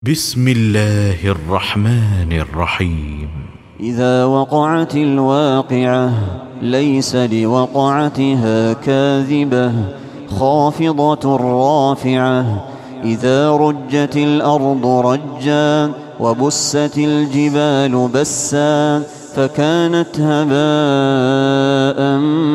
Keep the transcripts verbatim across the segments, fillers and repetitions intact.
بسم الله الرحمن الرحيم. إذا وقعت الواقعة ليس لوقعتها كاذبة خافضة رافعة. إذا رجت الأرض رجا وبست الجبال بسا فكانت هباء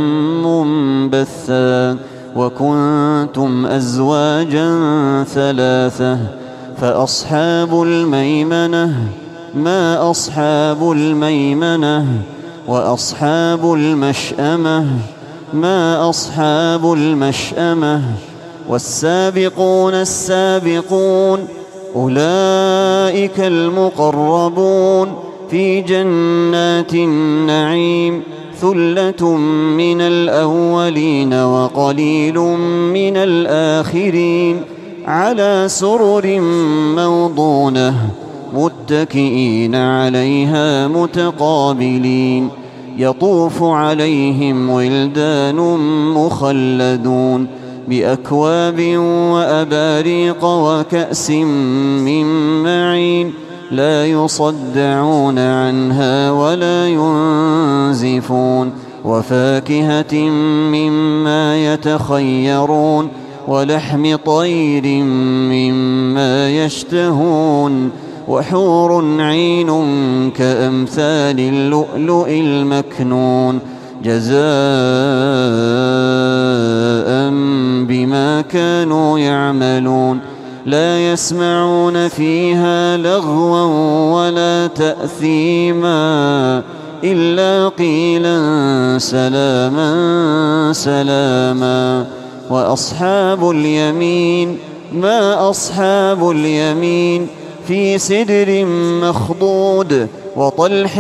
منبثا وكنتم أزواجا ثلاثة فأصحاب الميمنة ما أصحاب الميمنة وأصحاب المشأمة ما أصحاب المشأمة والسابقون السابقون أولئك المقربون في جنات النعيم ثلة من الأولين وقليل من الآخرين على سرر موضونة متكئين عليها متقابلين يطوف عليهم ولدان مخلدون بأكواب وأباريق وكأس من معين لا يصدعون عنها ولا ينزفون وفاكهة مما يتخيرون ولحم طير مما يشتهون وحور عين كأمثال اللؤلؤ المكنون جزاء بما كانوا يعملون لا يسمعون فيها لغوا ولا تأثيما إلا قيلا سلاما سلاما. وأصحاب اليمين ما أصحاب اليمين في سدر مخضود وطلح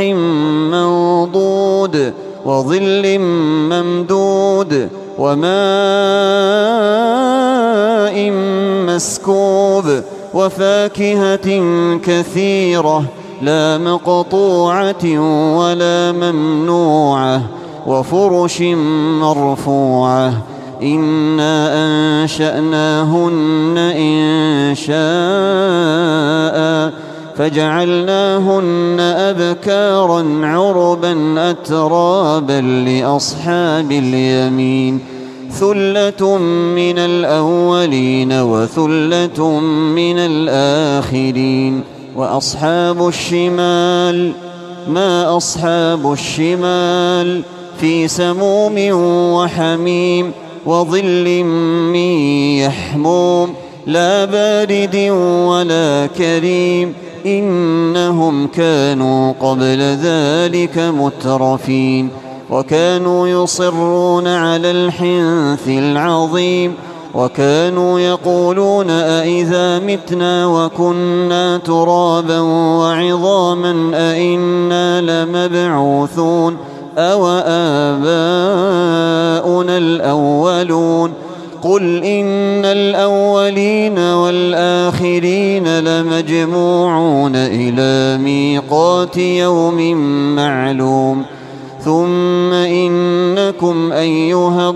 منضود وظل ممدود وماء مسكوب وفاكهة كثيرة لا مقطوعة ولا ممنوعة وفرش مرفوعة إنا أنشأناهن إنشاء فجعلناهن أبكارا عربا أترابا لأصحاب اليمين ثلة من الأولين وثلة من الآخرين. وأصحاب الشمال ما أصحاب الشمال في سموم وحميم وظل من يحموم لا بارد ولا كريم إنهم كانوا قبل ذلك مترفين وكانوا يصرون على الحنث العظيم وكانوا يقولون أئذا متنا وكنا ترابا وعظاما أئنا لمبعوثون أو آباؤنا الأولون قل إن الأولين والآخرين لمجموعون إلى ميقات يوم معلوم ثم إنكم أيها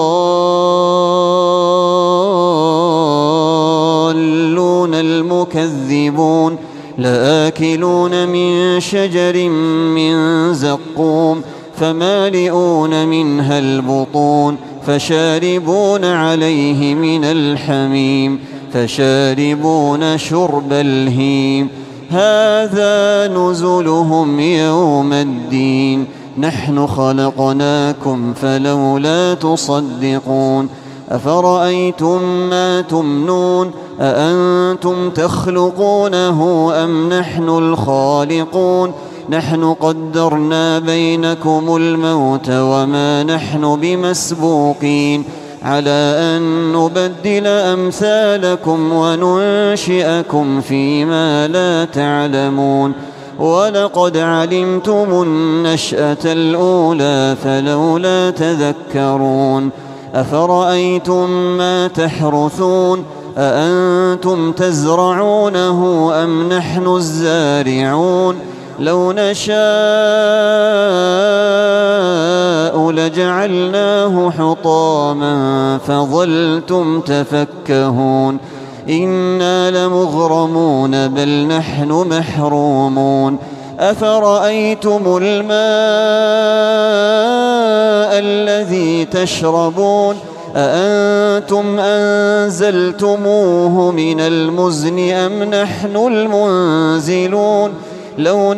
الضالون المكذبون لآكلون من شجر من زقوم فمالئون منها البطون فشاربون عليه من الحميم فشاربون شرب الهيم هذا نزلهم يوم الدين نحن خلقناكم فلولا تصدقون أفرأيتم ما تمنون أأنتم تخلقونه أم نحن الخالقون نحن قدرنا بينكم الموت وما نحن بمسبوقين على أن نبدل أمثالكم وننشئكم فيما لا تعلمون ولقد علمتم النشأة الأولى فلولا تذكرون أفرأيتم ما تحرثون أأنتم تزرعونه أم نحن الزارعون لو نشاء لجعلناه حطاما فظلتم تفكهون إنا لمغرمون بل نحن محرومون أفرأيتم الماء الذي تشربون أأنتم أنزلتموه من المزن أم نحن المنزلون لو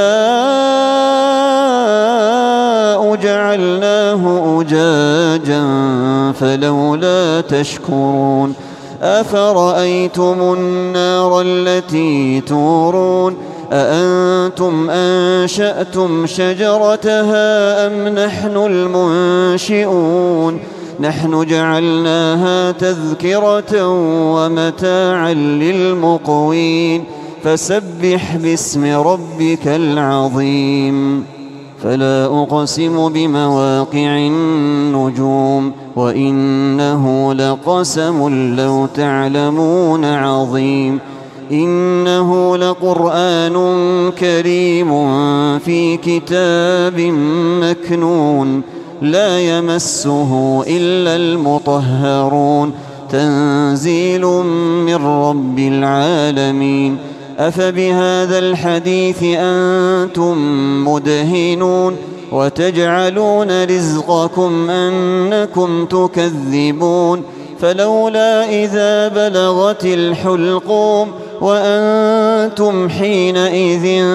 نشاء جعلناه أجاجا فلولا تشكرون أفرأيتم النار التي تورون أأنتم أنشأتم شجرتها أم نحن المنشئون نحن جعلناها تذكرة ومتاعا للمقوين فسبح باسم ربك العظيم فلا أقسم بمواقع النجوم وإنه لقسم لو تعلمون عظيم إنه لقرآن كريم في كتاب مكنون لا يمسه إلا المطهرون تنزيل من رب العالمين أفبهذا الحديث أنتم مدهنون وتجعلون رزقكم أنكم تكذبون فلولا إذا بلغت الحلقوم وأنتم حينئذ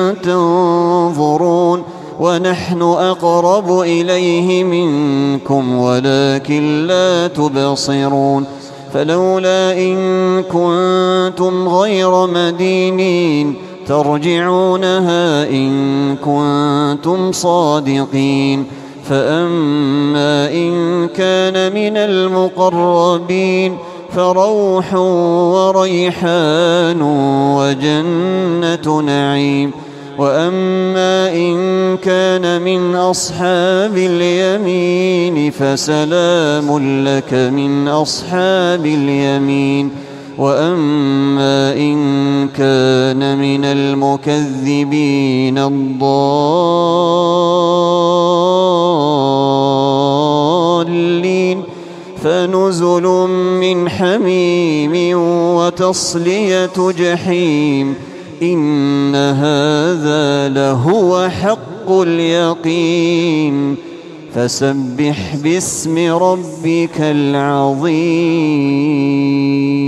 تنظرون ونحن أقرب إليه منكم ولكن لا تبصرون فلولا إن كنتم غير مدينين ترجعونها إن كنتم صادقين فأما إن كان من المقربين فروح وريحان وجنة نعيم وأما إن كان من أصحاب اليمين فسلام لك من أصحاب اليمين وأما إن كان من المكذبين الضالين فنزل من حميم وتصلية جحيم إن هذا لهو حق اليقين فسبح باسم ربك العظيم.